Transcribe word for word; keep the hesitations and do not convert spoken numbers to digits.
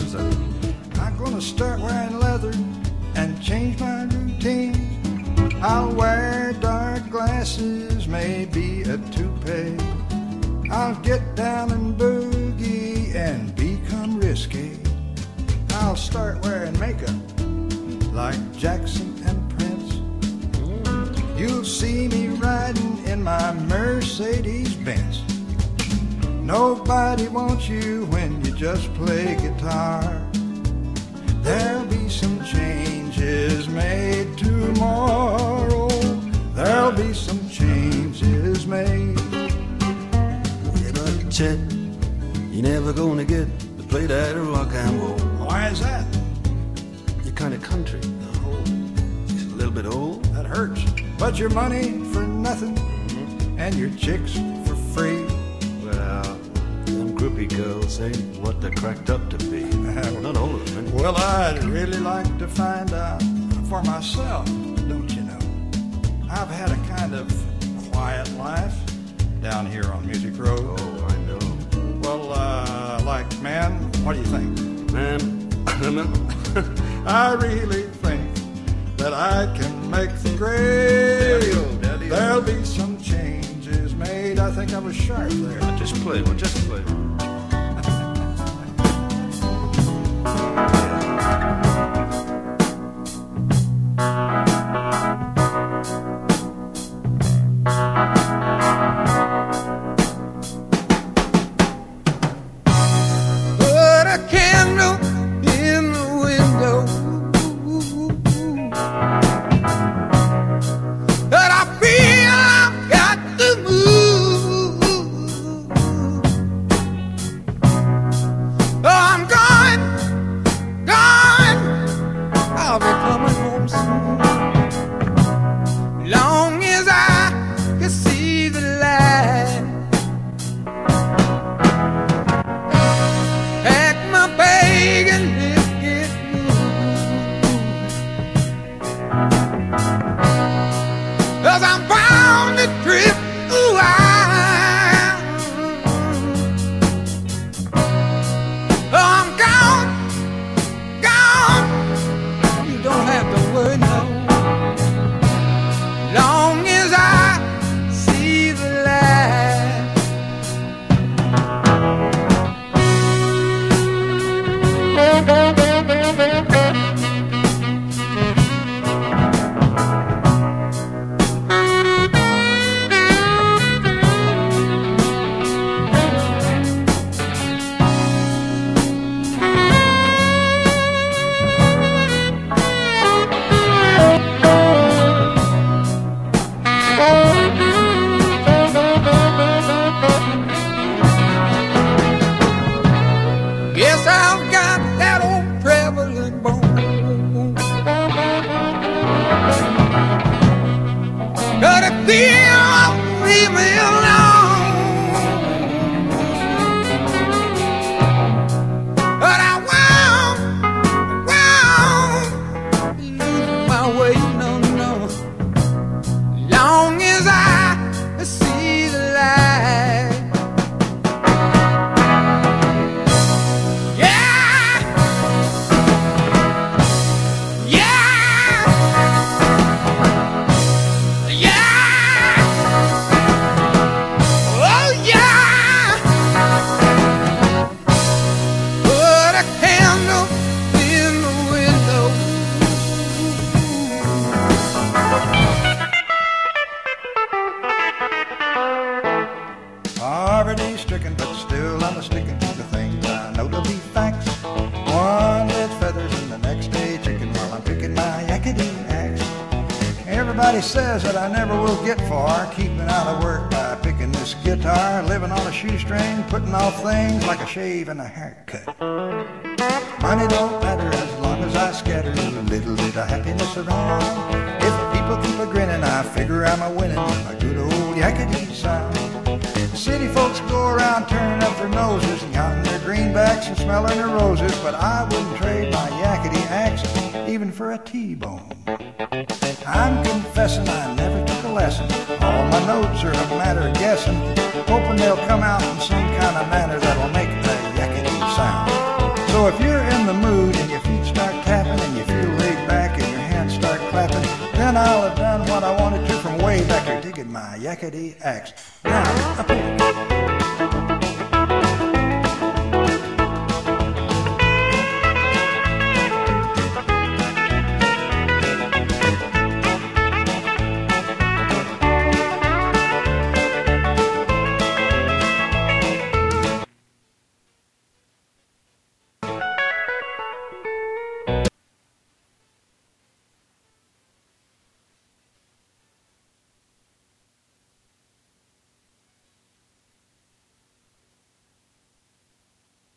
does that mean? I'm gonna start wearing leather and change my routine. I'll wear dark glasses, maybe a toupee. I'll get down and boogie and become risky. I'll start wearing makeup like Jackson and Prince. You'll see me riding in my Mercedes-Benz. Nobody wants you when you just play guitar. There'll be some changes made tomorrow. There'll be some changes made. Yeah, but Chet, you're never gonna get to play that rock and roll. Why is that? You're kind of country. Oh, Just a little bit old. that hurts. But your money for nothing, mm-hmm. and your chicks for free. Well, them groupie girls ain't what they're cracked up to be. Not all of them. Well, I'd really like to find out for myself, don't you know? I've had a kind of quiet life down here on Music Road. Oh, I know. Well, uh, like, man, what do you think? Man, I don't know. I really think that I can make the grade. Daddy-o, daddy-o. There'll be some changes made. I think I was sharp there. Just play one, just play one. Put a candle in the window, but I feel I've got to move. Oh, I'm gone, gone. I'll be coming home soon. Long as I can see the light. Pack my bag and let's get moving. 'Cause I'm bound to trip a while. Oh, I'm gone, gone. You don't have to worry, no. Long as I see the light. Guess I've got that old traveling bone. Got a feel I'll leave me alone. But I won't, won't lose my way, no, no. Long as I see the light. Yeah, yeah, yeah. Oh yeah. Put a candle in the window. Poverty stricken, but still I'm a sticking to the things I know to be facts. One dead feathers and the next day chicken while I'm picking my yakety axe. Everybody says that I never will get far, keeping out of work by picking this guitar, living on a shoestring, putting off things like a shave and a haircut. Money don't matter as long as I scatter a little bit of happiness around. If people keep a grinning, I figure I'm a winning a good old yakety sound. City folks go around turning up their noses and counting their greenbacks and smelling their roses, but I wouldn't trade my yakety axe even for a T-bone. I'm confessing I never took a lesson. All my notes are a matter of guessing, hoping they'll come out in some kind of manner that'll make a yakety sound. So if you're in the mood and your feet start tapping and you feel laid back and your hands start clapping, then I'll have done what I wanted to from way back here, digging my yakety axe. Now, up here.